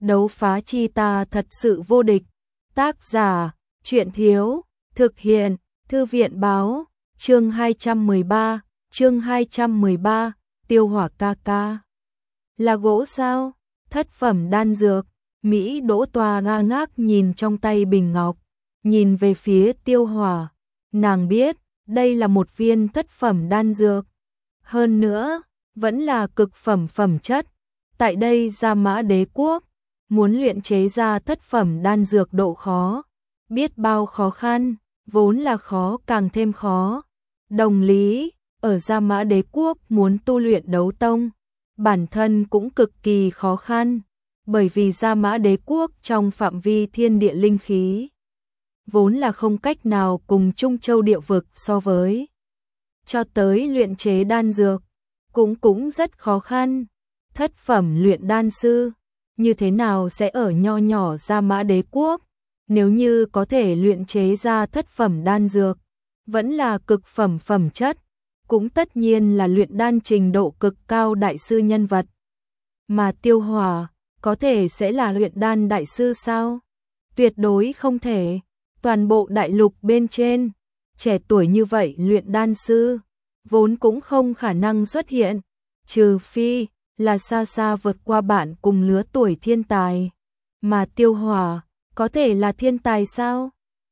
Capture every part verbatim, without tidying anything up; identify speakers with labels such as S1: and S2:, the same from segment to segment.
S1: Đấu phá chi ta thật sự vô địch. Tác giả, Truyện Thiếu, thực hiện, Thư viện Báo, chương hai trăm mười ba, chương hai trăm mười ba, Tiêu Hỏa ca ca. Là gỗ sao? Thất phẩm đan dược. Mỹ Đỗ Tòa ngơ ngác nhìn trong tay bình ngọc, nhìn về phía Tiêu Hỏa. Nàng biết, đây là một viên thất phẩm đan dược. Hơn nữa, vẫn là cực phẩm phẩm chất. Tại đây Gia Mã Đế quốc, muốn luyện chế ra thất phẩm đan dược độ khó, biết bao khó khăn, vốn là khó càng thêm khó. Đồng lý, ở Gia Mã Đế quốc muốn tu luyện đấu tông, bản thân cũng cực kỳ khó khăn, bởi vì Gia Mã Đế quốc trong phạm vi thiên địa linh khí, vốn là không cách nào cùng Trung Châu địa vực so với. Cho tới luyện chế đan dược, cũng cũng rất khó khăn. Thất phẩm luyện đan sư, như thế nào sẽ ở nho nhỏ Gia Mã Đế quốc, nếu như có thể luyện chế ra thất phẩm đan dược, vẫn là cực phẩm phẩm chất, cũng tất nhiên là luyện đan trình độ cực cao đại sư nhân vật. Mà Tiêu Hỏa, có thể sẽ là luyện đan đại sư sao? Tuyệt đối không thể. Toàn bộ đại lục bên trên, trẻ tuổi như vậy luyện đan sư, vốn cũng không khả năng xuất hiện, trừ phi là xa xa vượt qua bạn cùng lứa tuổi thiên tài. Mà Tiêu Hỏa, có thể là thiên tài sao?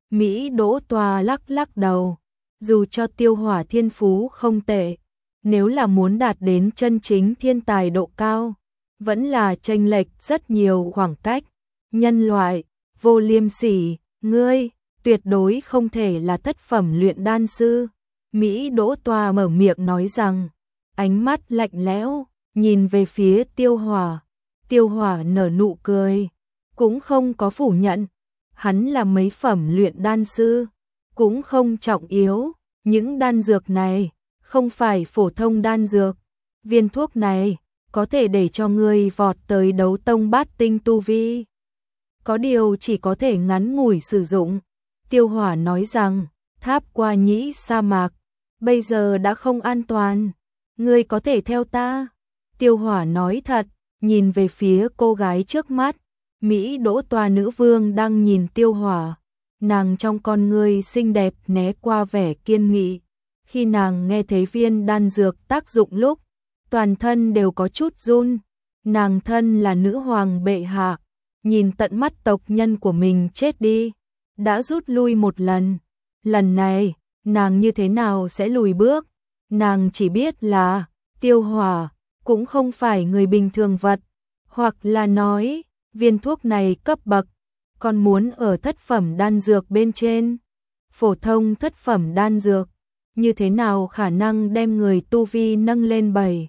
S1: Mỹ Đỗ Tòa lắc lắc đầu, dù cho Tiêu Hỏa thiên phú không tệ, nếu là muốn đạt đến chân chính thiên tài độ cao, vẫn là chênh lệch rất nhiều khoảng cách. Nhân loại, vô liêm sỉ, ngươi, tuyệt đối không thể là thất phẩm luyện đan sư. Mỹ Đỗ Tòa mở miệng nói rằng, ánh mắt lạnh lẽo, nhìn về phía Tiêu Hỏa. Tiêu Hỏa nở nụ cười, cũng không có phủ nhận, hắn là mấy phẩm luyện đan sư, cũng không trọng yếu, những đan dược này không phải phổ thông đan dược, viên thuốc này có thể để cho ngươi vọt tới đấu tông bát tinh tu vi. Có điều chỉ có thể ngắn ngủi sử dụng. Tiêu Hỏa nói rằng, tháp qua nhĩ sa mạc, bây giờ đã không an toàn, ngươi có thể theo ta. Tiêu Hỏa nói thật, nhìn về phía cô gái trước mắt. Mỹ Đỗ Tòa nữ vương đang nhìn Tiêu Hỏa, nàng trong con ngươi xinh đẹp né qua vẻ kiên nghị. Khi nàng nghe thấy viên đan dược tác dụng lúc, toàn thân đều có chút run. Nàng thân là nữ hoàng bệ hạ, nhìn tận mắt tộc nhân của mình chết đi, đã rút lui một lần. Lần này, nàng như thế nào sẽ lùi bước? Nàng chỉ biết là, Tiêu Hỏa cũng không phải người bình thường vật, hoặc là nói, viên thuốc này cấp bậc, còn muốn ở thất phẩm đan dược bên trên. Phổ thông thất phẩm đan dược, như thế nào khả năng đem người tu vi nâng lên bảy,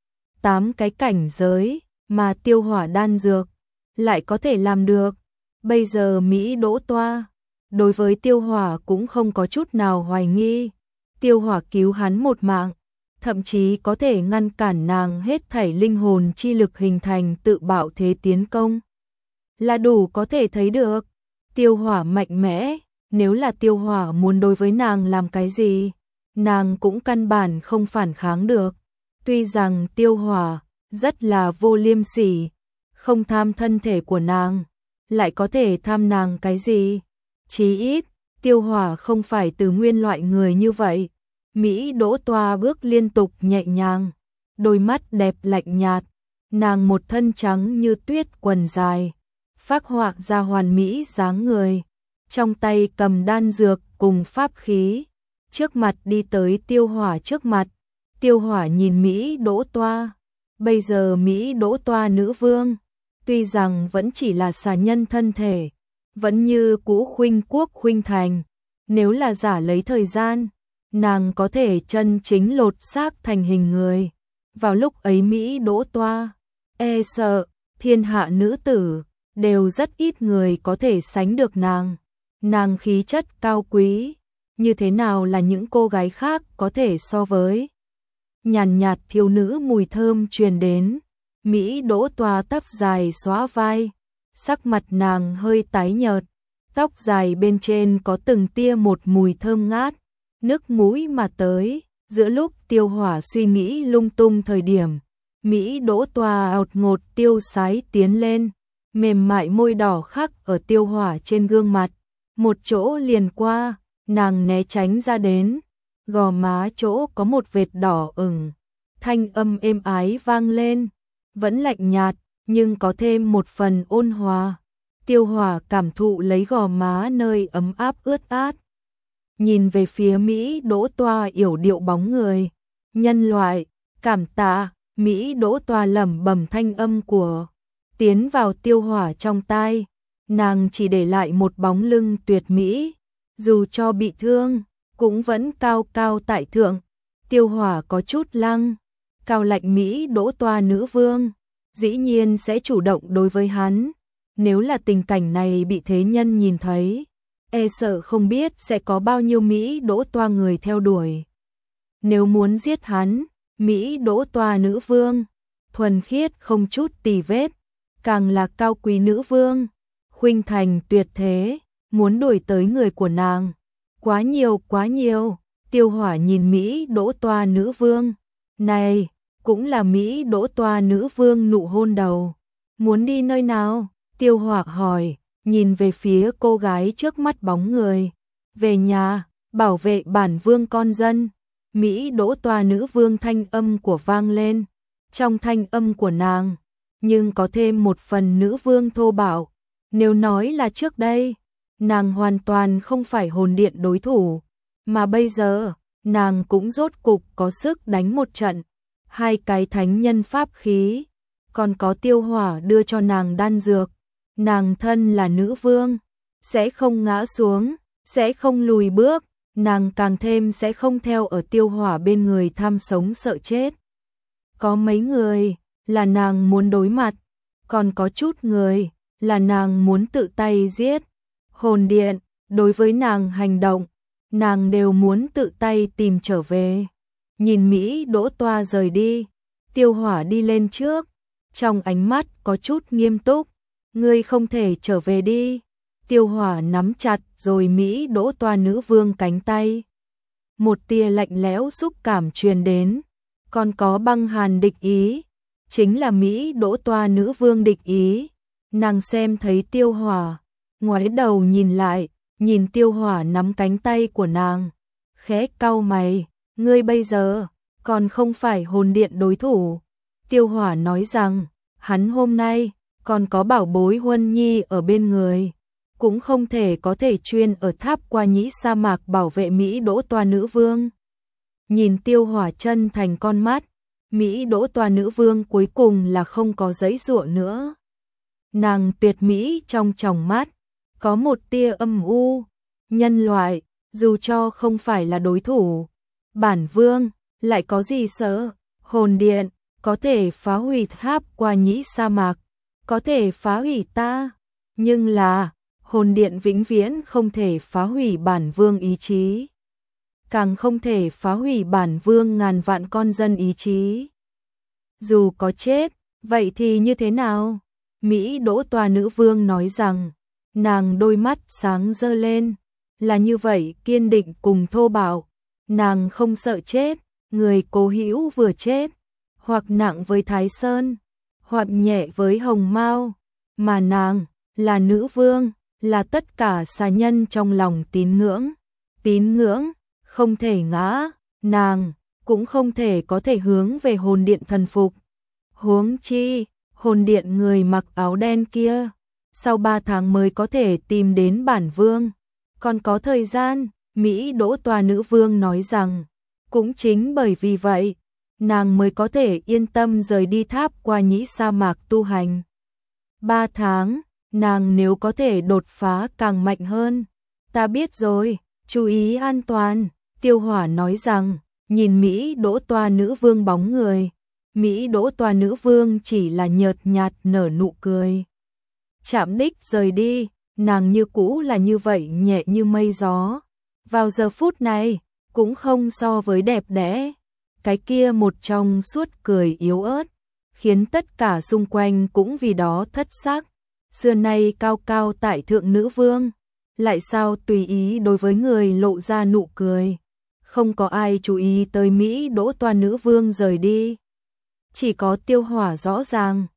S1: tám cái cảnh giới, mà Tiêu Hỏa đan dược lại có thể làm được. Bây giờ Mỹ Đỗ Tòa đối với Tiêu Hỏa cũng không có chút nào hoài nghi. Tiêu Hỏa cứu hắn một mạng, thậm chí có thể ngăn cản nàng hết thảy linh hồn chi lực hình thành tự bạo thế tiến công, là đủ có thể thấy được. Tiêu Hỏa mạnh mẽ, nếu là Tiêu Hỏa muốn đối với nàng làm cái gì, nàng cũng căn bản không phản kháng được. Tuy rằng Tiêu Hỏa rất là vô liêm sỉ, không tham thân thể của nàng, lại có thể tham nàng cái gì? Chí ít, Tiêu Hỏa không phải từ nguyên loại người như vậy. Mỹ Đỗ Tòa bước liên tục nhẹ nhàng, đôi mắt đẹp lạnh nhạt, nàng một thân trắng như tuyết quần dài, phác họa ra hoàn mỹ dáng người, trong tay cầm đan dược cùng pháp khí, trước mặt đi tới Tiêu Hỏa trước mặt. Tiêu Hỏa nhìn Mỹ Đỗ Tòa, bây giờ Mỹ Đỗ Tòa nữ vương, tuy rằng vẫn chỉ là xà nhân thân thể, vẫn như cũ khuynh quốc khuynh thành, nếu là giả lấy thời gian, nàng có thể chân chính lột xác thành hình người. Vào lúc ấy Mỹ Đỗ Tòa, e sợ, thiên hạ nữ tử, đều rất ít người có thể sánh được nàng. Nàng khí chất cao quý, như thế nào là những cô gái khác có thể so với. Nhàn nhạt thiếu nữ mùi thơm truyền đến, Mỹ Đỗ Tòa tóc dài xóa vai, sắc mặt nàng hơi tái nhợt, tóc dài bên trên có từng tia một mùi thơm ngát, nước mũi mà tới. Giữa lúc Tiêu Hỏa suy nghĩ lung tung thời điểm, Mỹ Đỗ Tòa ột ngột tiêu sái tiến lên, mềm mại môi đỏ khắc ở Tiêu Hỏa trên gương mặt, một chỗ liền qua, nàng né tránh ra đến, gò má chỗ có một vệt đỏ ửng, thanh âm êm ái vang lên, vẫn lạnh nhạt, nhưng có thêm một phần ôn hòa. Tiêu Hỏa cảm thụ lấy gò má nơi ấm áp ướt át. Nhìn về phía Mỹ Đỗ Toa yểu điệu bóng người. Nhân loại, cảm tạ, Mỹ Đỗ Toa lẩm bẩm thanh âm của tiến vào Tiêu Hỏa trong tai. Nàng chỉ để lại một bóng lưng tuyệt mỹ, dù cho bị thương, cũng vẫn cao cao tại thượng. Tiêu Hỏa có chút lăng, cao lạnh Mỹ Đỗ Toa nữ vương, dĩ nhiên sẽ chủ động đối với hắn. Nếu là tình cảnh này bị thế nhân nhìn thấy, e sợ không biết sẽ có bao nhiêu Mỹ Đỗ Toa người theo đuổi. Nếu muốn giết hắn, Mỹ Đỗ Toa nữ vương, thuần khiết không chút tì vết, càng là cao quý nữ vương, khuynh thành tuyệt thế, muốn đuổi tới người của nàng. Quá nhiều quá nhiều, Tiêu Hỏa nhìn Mỹ Đỗ Toa nữ vương, này, cũng là Mỹ Đỗ Toa nữ vương nụ hôn đầu. Muốn đi nơi nào? Tiêu Hỏa hỏi, nhìn về phía cô gái trước mắt bóng người. Về nhà, bảo vệ bản vương con dân. Mỹ Đỗ Toa nữ vương thanh âm của vang lên. Trong thanh âm của nàng, nhưng có thêm một phần nữ vương thô bạo. Nếu nói là trước đây, nàng hoàn toàn không phải hồn điện đối thủ. Mà bây giờ, nàng cũng rốt cục có sức đánh một trận. Hai cái thánh nhân pháp khí, còn có Tiêu Hỏa đưa cho nàng đan dược. Nàng thân là nữ vương, sẽ không ngã xuống, sẽ không lùi bước, nàng càng thêm sẽ không theo ở Tiêu Hỏa bên người tham sống sợ chết. Có mấy người là nàng muốn đối mặt, còn có chút người là nàng muốn tự tay giết. Hồn điện, đối với nàng hành động, nàng đều muốn tự tay tìm trở về. Nhìn Mỹ Đỗ Toa rời đi, Tiêu Hỏa đi lên trước, trong ánh mắt có chút nghiêm túc. Ngươi không thể trở về đi. Tiêu Hỏa nắm chặt rồi Mỹ Đỗ Toa nữ vương cánh tay. Một tia lạnh lẽo xúc cảm truyền đến, còn có băng hàn địch ý, chính là Mỹ Đỗ Toa nữ vương địch ý. Nàng xem thấy Tiêu Hỏa, ngoái đầu nhìn lại, nhìn Tiêu Hỏa nắm cánh tay của nàng, khẽ cau mày, ngươi bây giờ còn không phải hồn điện đối thủ. Tiêu Hỏa nói rằng, hắn hôm nay còn có bảo bối Huân Nhi ở bên người, cũng không thể có thể chuyên ở tháp qua nhĩ sa mạc bảo vệ Mỹ Đỗ Toa nữ vương. Nhìn Tiêu Hỏa chân thành con mắt, Mỹ Đỗ Toa nữ vương cuối cùng là không có giãy giụa nữa. Nàng tuyệt mỹ trong tròng mắt, có một tia âm u. Nhân loại, dù cho không phải là đối thủ, bản vương lại có gì sợ? Hồn điện có thể phá hủy tháp qua nhĩ sa mạc, có thể phá hủy ta, nhưng là hồn điện vĩnh viễn không thể phá hủy bản vương ý chí, càng không thể phá hủy bản vương ngàn vạn con dân ý chí. Dù có chết, vậy thì như thế nào? Mỹ Đỗ Toa nữ vương nói rằng, nàng đôi mắt sáng rơ lên, là như vậy kiên định cùng thô bạo. Nàng không sợ chết, người cố hữu vừa chết, hoặc nặng với Thái Sơn, hoặc nhẹ với Hồng Mao, mà nàng là nữ vương, là tất cả xà nhân trong lòng tín ngưỡng. Tín ngưỡng không thể ngã, nàng cũng không thể có thể hướng về hồn điện thần phục. Huống chi, hồn điện người mặc áo đen kia, sau ba tháng mới có thể tìm đến bản vương. Còn có thời gian, Mỹ Đỗ Toa nữ vương nói rằng, cũng chính bởi vì vậy, nàng mới có thể yên tâm rời đi tháp qua nhĩ sa mạc tu hành. Ba tháng, nàng nếu có thể đột phá càng mạnh hơn. Ta biết rồi, chú ý an toàn. Tiêu Hỏa nói rằng, nhìn Mỹ Đỗ Toa nữ vương bóng người. Mỹ Đỗ Toa nữ vương chỉ là nhợt nhạt nở nụ cười. Chạm đích rời đi, nàng như cũ là như vậy nhẹ như mây gió. Vào giờ phút này, cũng không so với đẹp đẽ. Cái kia một trong suốt cười yếu ớt, khiến tất cả xung quanh cũng vì đó thất sắc. Xưa nay cao cao tại thượng nữ vương, lại sao tùy ý đối với người lộ ra nụ cười. Không có ai chú ý tới Mỹ Đỗ Toa nữ vương rời đi. Chỉ có Tiêu Hỏa rõ ràng.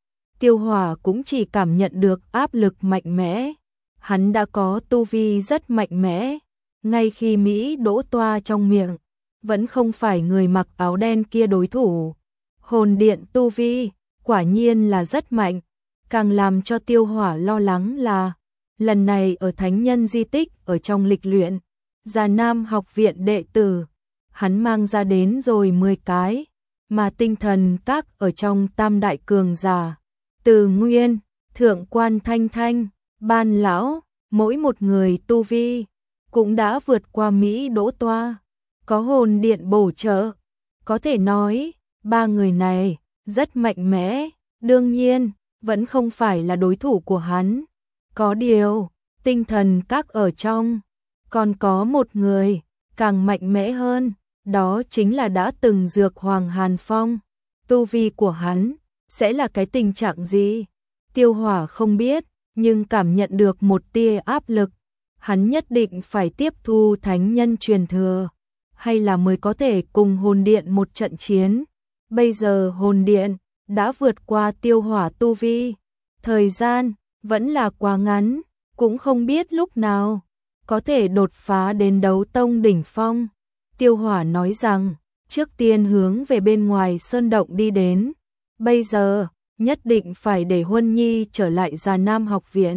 S1: Tiêu Hỏa cũng chỉ cảm nhận được áp lực mạnh mẽ. Hắn đã có tu vi rất mạnh mẽ, ngay khi Mỹ đỗ toa trong miệng, vẫn không phải người mặc áo đen kia đối thủ. Hồn điện tu vi, quả nhiên là rất mạnh. Càng làm cho Tiêu Hỏa lo lắng là, lần này ở thánh nhân di tích ở trong lịch luyện, Già Nam học viện đệ tử, hắn mang ra đến rồi mười cái, mà tinh thần các ở trong tam đại cường giả, Từ Nguyên, Thượng quan Thanh Thanh, Ban Lão, mỗi một người tu vi, cũng đã vượt qua Mỹ đỗ toa, có hồn điện bổ trợ. Có thể nói, ba người này rất mạnh mẽ, đương nhiên, vẫn không phải là đối thủ của hắn. Có điều, tinh thần các ở trong, còn có một người, càng mạnh mẽ hơn, đó chính là đã từng dược Hoàng Hàn Phong. Tu vi của hắn, sẽ là cái tình trạng gì? Tiêu Hỏa không biết, nhưng cảm nhận được một tia áp lực. Hắn nhất định phải tiếp thu thánh nhân truyền thừa, hay là mới có thể cùng hồn điện một trận chiến. Bây giờ hồn điện đã vượt qua Tiêu Hỏa tu vi, thời gian vẫn là quá ngắn, cũng không biết lúc nào có thể đột phá đến đấu tông đỉnh phong. Tiêu Hỏa nói rằng, trước tiên hướng về bên ngoài sơn động đi đến. Bây giờ, nhất định phải để Huân Nhi trở lại Già Nam học viện.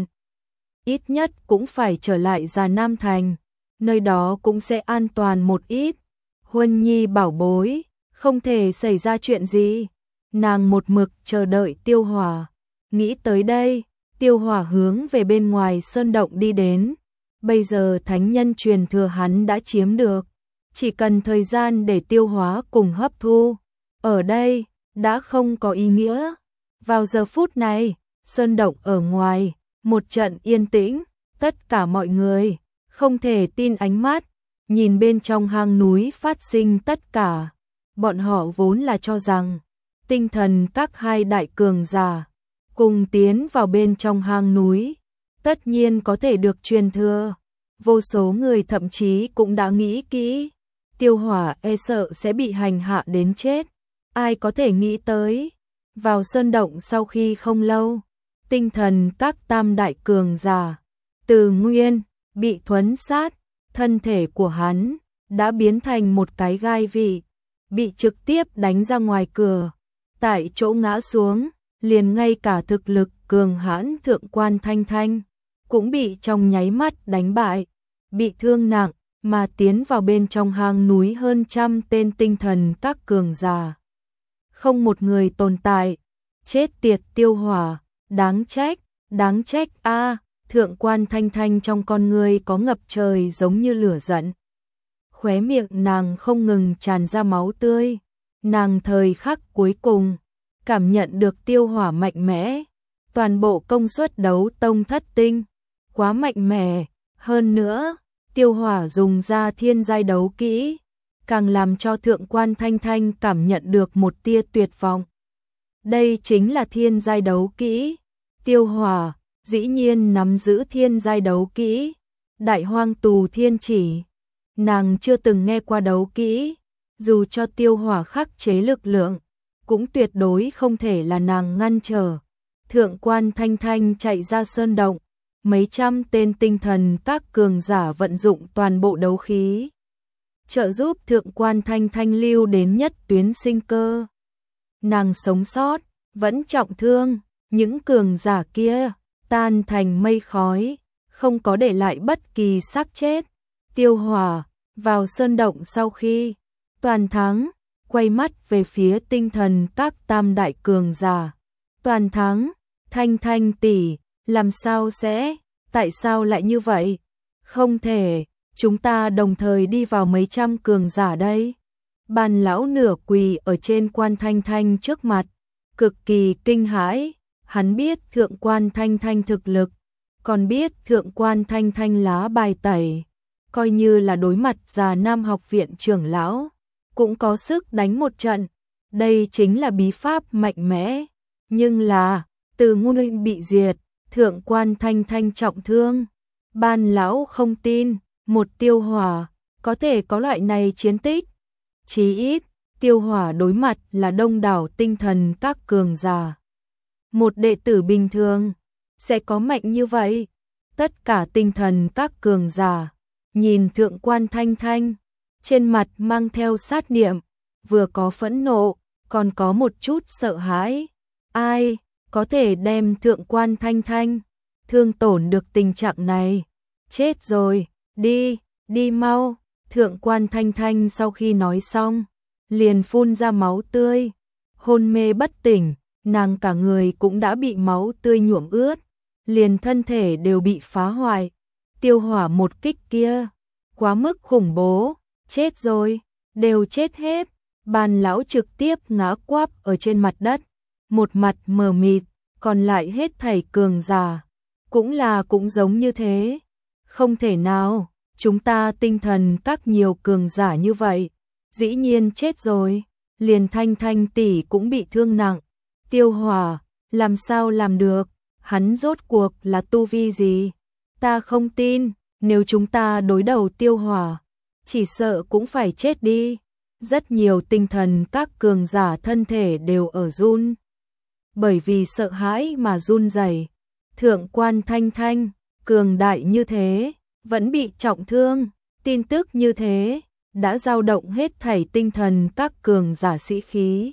S1: Ít nhất cũng phải trở lại Già Nam thành, nơi đó cũng sẽ an toàn một ít. Huân Nhi bảo bối, không thể xảy ra chuyện gì. Nàng một mực chờ đợi Tiêu Hỏa. Nghĩ tới đây, Tiêu Hỏa hướng về bên ngoài sơn động đi đến. Bây giờ thánh nhân truyền thừa hắn đã chiếm được, chỉ cần thời gian để tiêu hóa cùng hấp thu. Ở đây, đã không có ý nghĩa. Vào giờ phút này, sơn động ở ngoài, một trận yên tĩnh, tất cả mọi người không thể tin ánh mắt, nhìn bên trong hang núi phát sinh tất cả. Bọn họ vốn là cho rằng, tinh thần các hai đại cường giả, cùng tiến vào bên trong hang núi, tất nhiên có thể được truyền thừa. Vô số người thậm chí cũng đã nghĩ kỹ, Tiêu Hỏa e sợ sẽ bị hành hạ đến chết. Ai có thể nghĩ tới, vào sơn động sau khi không lâu, tinh thần các tam đại cường giả, Từ Nguyên, bị thuấn sát, thân thể của hắn đã biến thành một cái gai vị, bị trực tiếp đánh ra ngoài cửa, tại chỗ ngã xuống, liền ngay cả thực lực cường hãn Thượng quan Thanh Thanh cũng bị trong nháy mắt đánh bại, bị thương nặng, mà tiến vào bên trong hang núi hơn trăm tên tinh thần các cường giả. Không một người tồn tại, chết tiệt Tiêu Hỏa, đáng trách, đáng trách a. Thượng quan Thanh Thanh trong con người có ngập trời giống như lửa giận. Khóe miệng nàng không ngừng tràn ra máu tươi, nàng thời khắc cuối cùng cảm nhận được Tiêu Hỏa mạnh mẽ, toàn bộ công suất đấu tông thất tinh, quá mạnh mẽ, hơn nữa, Tiêu Hỏa dùng ra thiên giai đấu kỹ, càng làm cho Thượng quan Thanh Thanh cảm nhận được một tia tuyệt vọng. Đây chính là thiên giai đấu kỹ. Tiêu Hỏa dĩ nhiên nắm giữ thiên giai đấu kỹ, Đại Hoang Tù Thiên Chỉ. Nàng chưa từng nghe qua đấu kỹ, dù cho Tiêu Hỏa khắc chế lực lượng, cũng tuyệt đối không thể là nàng ngăn trở. Thượng quan Thanh Thanh chạy ra sơn động, mấy trăm tên tinh thần các cường giả vận dụng toàn bộ đấu khí, trợ giúp Thượng quan Thanh Thanh lưu đến nhất tuyến sinh cơ. Nàng sống sót, vẫn trọng thương, những cường giả kia tan thành mây khói, không có để lại bất kỳ xác chết. Tiêu Hỏa vào sơn động sau khi toàn thắng, quay mắt về phía tinh thần các tam đại cường giả. Toàn thắng, Thanh Thanh tỷ, làm sao sẽ, tại sao lại như vậy? Không thể, chúng ta đồng thời đi vào mấy trăm cường giả đây. Ban Lão nửa quỳ ở trên quan Thanh Thanh trước mặt, cực kỳ kinh hãi. Hắn biết Thượng quan Thanh Thanh thực lực, còn biết Thượng quan Thanh Thanh lá bài tẩy, coi như là đối mặt Già Nam học viện trưởng lão, cũng có sức đánh một trận. Đây chính là bí pháp mạnh mẽ. Nhưng là, Từ Nguyên bị diệt, Thượng quan Thanh Thanh trọng thương. Ban Lão không tin, một Tiêu Hỏa có thể có loại này chiến tích. Chí ít, Tiêu Hỏa đối mặt là đông đảo tinh thần các cường giả. một đệ tử bình thường sẽ có mạnh như vậy. Tất cả tinh thần các cường giả nhìn Thượng quan Thanh Thanh, trên mặt mang theo sát niệm, vừa có phẫn nộ, còn có một chút sợ hãi. Ai có thể đem Thượng quan Thanh Thanh thương tổn được tình trạng này? Chết rồi, đi, đi mau. Thượng quan Thanh Thanh sau khi nói xong, liền phun ra máu tươi, hôn mê bất tỉnh, nàng cả người cũng đã bị máu tươi nhuộm ướt, liền thân thể đều bị phá hoại. Tiêu Hỏa một kích kia, quá mức khủng bố, chết rồi, đều chết hết. Bàn lão trực tiếp ngã quắp ở trên mặt đất, một mặt mờ mịt, còn lại hết thảy cường giả cũng là cũng giống như thế. Không thể nào, chúng ta tinh thần các nhiều cường giả như vậy, dĩ nhiên chết rồi, liền Thanh Thanh tỷ cũng bị thương nặng. Tiêu Hỏa, làm sao làm được, hắn rốt cuộc là tu vi gì? Ta không tin, nếu chúng ta đối đầu Tiêu Hỏa, chỉ sợ cũng phải chết đi. Rất nhiều tinh thần các cường giả thân thể đều ở run, bởi vì sợ hãi mà run rẩy. Thượng quan Thanh Thanh, cường đại như thế, vẫn bị trọng thương, tin tức như thế, đã dao động hết thảy tinh thần các cường giả sĩ khí.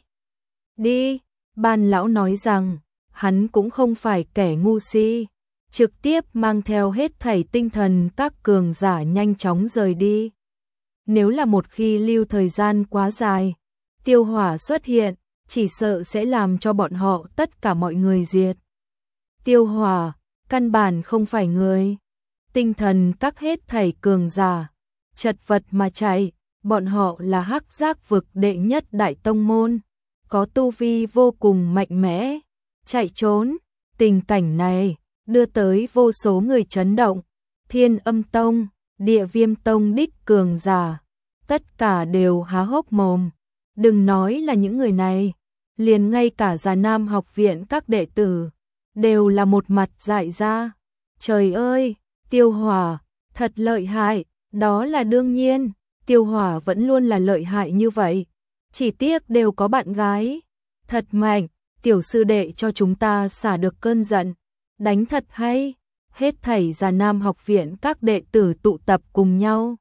S1: Đi, Ban lão nói rằng, hắn cũng không phải kẻ ngu si, trực tiếp mang theo hết thảy tinh thần các cường giả nhanh chóng rời đi. Nếu là một khi lưu thời gian quá dài, Tiêu Hỏa xuất hiện, chỉ sợ sẽ làm cho bọn họ tất cả mọi người diệt. Tiêu Hỏa, căn bản không phải người. Tinh thần các hết thảy cường giả, chật vật mà chạy, bọn họ là Hắc Giác vực đệ nhất đại tông môn, có tu vi vô cùng mạnh mẽ, chạy trốn. Tình cảnh này đưa tới vô số người chấn động. Thiên Âm Tông, Địa Viêm Tông đích cường giả, tất cả đều há hốc mồm. Đừng nói là những người này, liền ngay cả Già Nam học viện các đệ tử đều là một mặt dại ra. Trời ơi, Tiêu Hỏa thật lợi hại, đó là đương nhiên, Tiêu Hỏa vẫn luôn là lợi hại như vậy, chỉ tiếc đều có bạn gái. Thật mạnh, tiểu sư đệ cho chúng ta xả được cơn giận, đánh thật hay. Hết thảy Già Nam học viện các đệ tử tụ tập cùng nhau.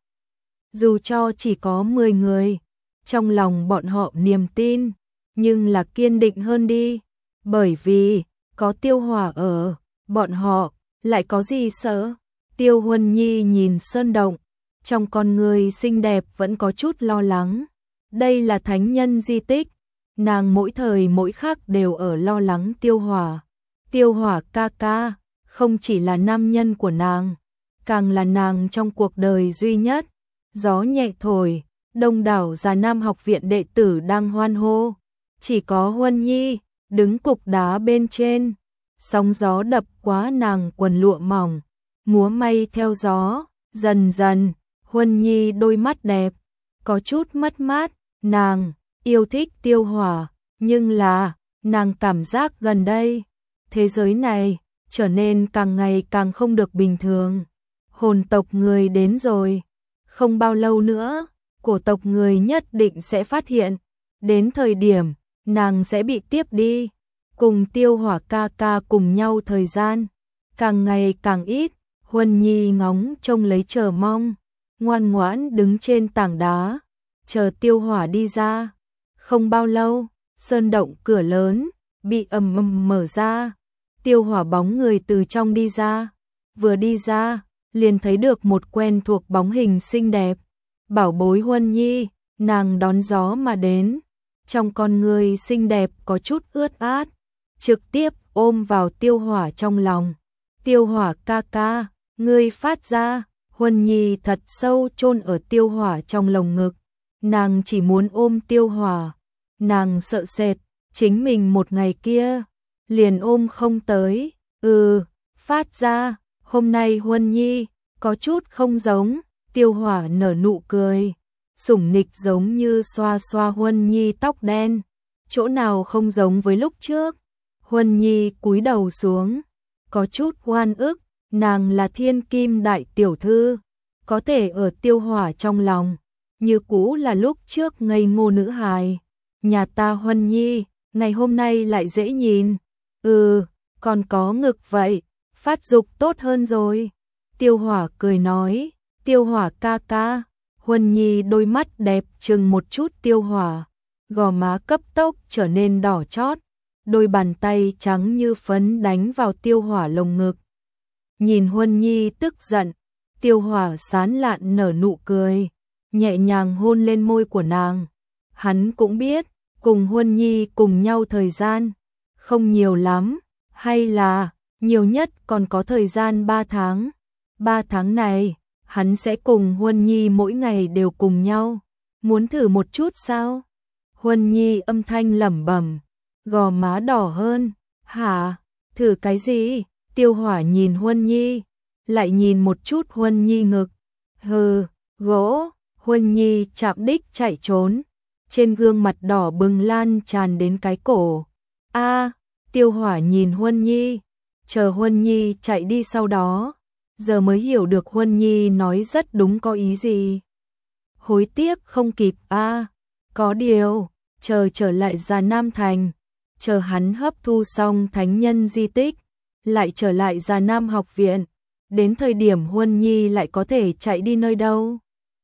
S1: Dù cho chỉ có mười người, trong lòng bọn họ niềm tin, nhưng là kiên định hơn đi, bởi vì có Tiêu Hỏa ở, bọn họ lại có gì sợ. Tiêu Huân Nhi nhìn sơn động, trong con người xinh đẹp vẫn có chút lo lắng. Đây là thánh nhân di tích, nàng mỗi thời mỗi khắc đều ở lo lắng Tiêu Hỏa. Tiêu Hỏa ca ca, không chỉ là nam nhân của nàng, càng là nàng trong cuộc đời duy nhất. Gió nhẹ thổi, đông đảo Già Nam học viện đệ tử đang hoan hô, chỉ có Huân Nhi đứng cục đá bên trên, sóng gió đập quá nàng quần lụa mỏng, múa may theo gió. Dần dần, Huân Nhi đôi mắt đẹp có chút mất mát. Nàng yêu thích Tiêu Hỏa, nhưng là nàng cảm giác gần đây thế giới này trở nên càng ngày càng không được bình thường. Hồn tộc người đến rồi, không bao lâu nữa, cổ tộc người nhất định sẽ phát hiện, đến thời điểm nàng sẽ bị tiếp đi. Cùng Tiêu Hỏa ca ca cùng nhau thời gian càng ngày càng ít. Huân Nhi ngóng trông lấy chờ mong, ngoan ngoãn đứng trên tảng đá, chờ Tiêu Hỏa đi ra. Không bao lâu, sơn động cửa lớn bị ầm ầm mở ra, Tiêu Hỏa bóng người từ trong đi ra. Vừa đi ra, liền thấy được một quen thuộc bóng hình xinh đẹp, bảo bối Huân Nhi, nàng đón gió mà đến, trong con người xinh đẹp có chút ướt át, trực tiếp ôm vào Tiêu Hỏa trong lòng. Tiêu Hỏa ca ca, ngươi phát ra. Huân Nhi thật sâu chôn ở Tiêu Hỏa trong lồng ngực, nàng chỉ muốn ôm Tiêu Hỏa, nàng sợ sệt chính mình một ngày kia liền ôm không tới. Ừ, phát ra. Hôm nay Huân Nhi có chút không giống. Tiêu Hỏa nở nụ cười, sủng nịch giống như xoa xoa Huân Nhi tóc đen, chỗ nào không giống với lúc trước. Huân Nhi cúi đầu xuống, có chút oan ức, nàng là thiên kim đại tiểu thư, có thể ở Tiêu Hỏa trong lòng, như cũ là lúc trước ngây ngô nữ hài. Nhà ta Huân Nhi, ngày hôm nay lại dễ nhìn, Ừ, còn có ngực vậy, phát dục tốt hơn rồi. Tiêu Hỏa cười nói, Tiêu Hỏa ca ca. Huân Nhi đôi mắt đẹp trừng một chút Tiêu Hỏa, gò má cấp tốc trở nên đỏ chót, đôi bàn tay trắng như phấn đánh vào Tiêu Hỏa lồng ngực. Nhìn Huân Nhi tức giận, Tiêu Hỏa sán lạn nở nụ cười, nhẹ nhàng hôn lên môi của nàng. Hắn cũng biết, cùng Huân Nhi cùng nhau thời gian không nhiều lắm, hay là nhiều nhất còn có thời gian ba tháng. Ba tháng này, hắn sẽ cùng Huân Nhi mỗi ngày đều cùng nhau. Muốn thử một chút sao? Huân Nhi âm thanh lẩm bẩm, gò má đỏ hơn. Hả? Thử cái gì? Tiêu Hỏa nhìn Huân Nhi, lại nhìn một chút Huân Nhi ngực. Hừ, gỗ. Huân Nhi chạm đích chạy trốn, trên gương mặt đỏ bừng lan tràn đến cái cổ. A, Tiêu Hỏa nhìn Huân Nhi, chờ Huân Nhi chạy đi, sau đó giờ mới hiểu được Huân Nhi nói rất đúng có ý gì. Hối tiếc không kịp a, à, có điều, chờ trở lại Già Nam Thành, chờ hắn hấp thu xong thánh nhân di tích, lại trở lại Già Nam học viện, đến thời điểm Huân Nhi lại có thể chạy đi nơi đâu.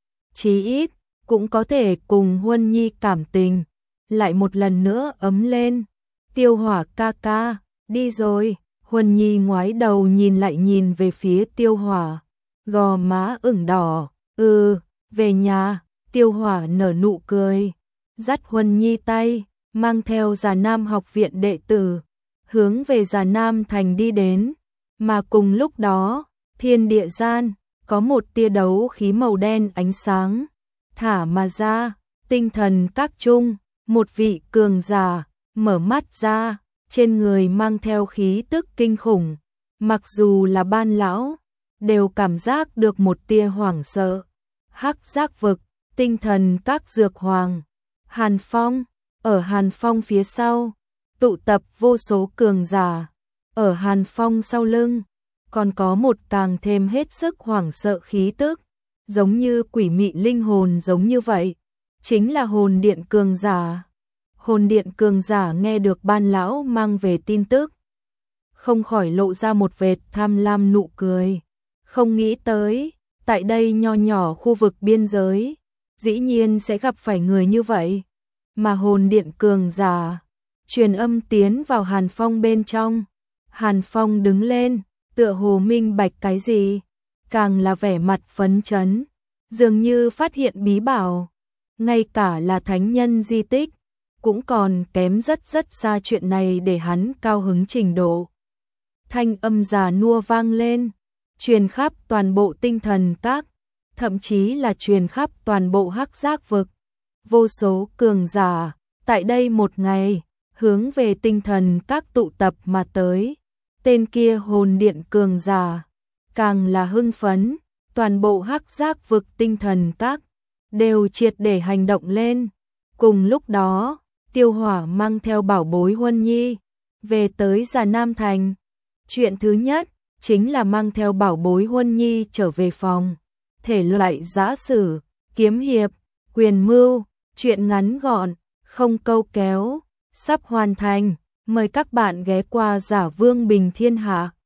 S1: Chí ít, cũng có thể cùng Huân Nhi cảm tình, lại một lần nữa ấm lên. Tiêu Hỏa ca ca, đi rồi. Huân Nhi ngoái đầu nhìn lại nhìn về phía Tiêu Hỏa, gò má ửng đỏ. Ừ, về nhà. Tiêu Hỏa nở nụ cười, dắt Huân Nhi tay, mang theo Già Nam học viện đệ tử, hướng về Già Nam Thành đi đến. Mà cùng lúc đó, thiên địa gian, có một tia đấu khí màu đen ánh sáng thả mà ra. Tinh thần các trung, một vị cường giả mở mắt ra, trên người mang theo khí tức kinh khủng, mặc dù là Ban lão đều cảm giác được một tia hoảng sợ. Hắc Giác vực, tinh thần các dược hoàng, Hàn Phong. Ở Hàn Phong phía sau tụ tập vô số cường giả, ở Hàn Phong sau lưng còn có một càng thêm hết sức hoảng sợ khí tức, giống như quỷ mị linh hồn giống như vậy, chính là hồn điện cường giả. Hồn điện cường giả nghe được Ban lão mang về tin tức, không khỏi lộ ra một vệt tham lam nụ cười. Không nghĩ tới, tại đây nho nhỏ khu vực biên giới, dĩ nhiên sẽ gặp phải người như vậy. Mà hồn điện cường giả truyền âm tiến vào Hàn Phong bên trong. Hàn Phong đứng lên, tựa hồ minh bạch cái gì, càng là vẻ mặt phấn chấn, dường như phát hiện bí bảo. Ngay cả là thánh nhân di tích, cũng còn kém rất rất xa chuyện này để hắn cao hứng trình độ. Thanh âm già nua vang lên, truyền khắp toàn bộ tinh thần các, thậm chí là truyền khắp toàn bộ Hắc Giác vực. Vô số cường giả, tại đây một ngày, hướng về tinh thần các tụ tập mà tới. Tên kia hồn điện cường giả, càng là hưng phấn, toàn bộ Hắc Giác vực tinh thần các, đều triệt để hành động lên. Cùng lúc đó, Tiêu Hỏa mang theo bảo bối Huân Nhi về tới Già Nam Thành. Chuyện thứ nhất chính là mang theo bảo bối Huân Nhi trở về phòng. Thể loại giã sử, kiếm hiệp, quyền mưu, chuyện ngắn gọn, không câu kéo, sắp hoàn thành. Mời các bạn ghé qua Giả Vương Bình Thiên Hạ.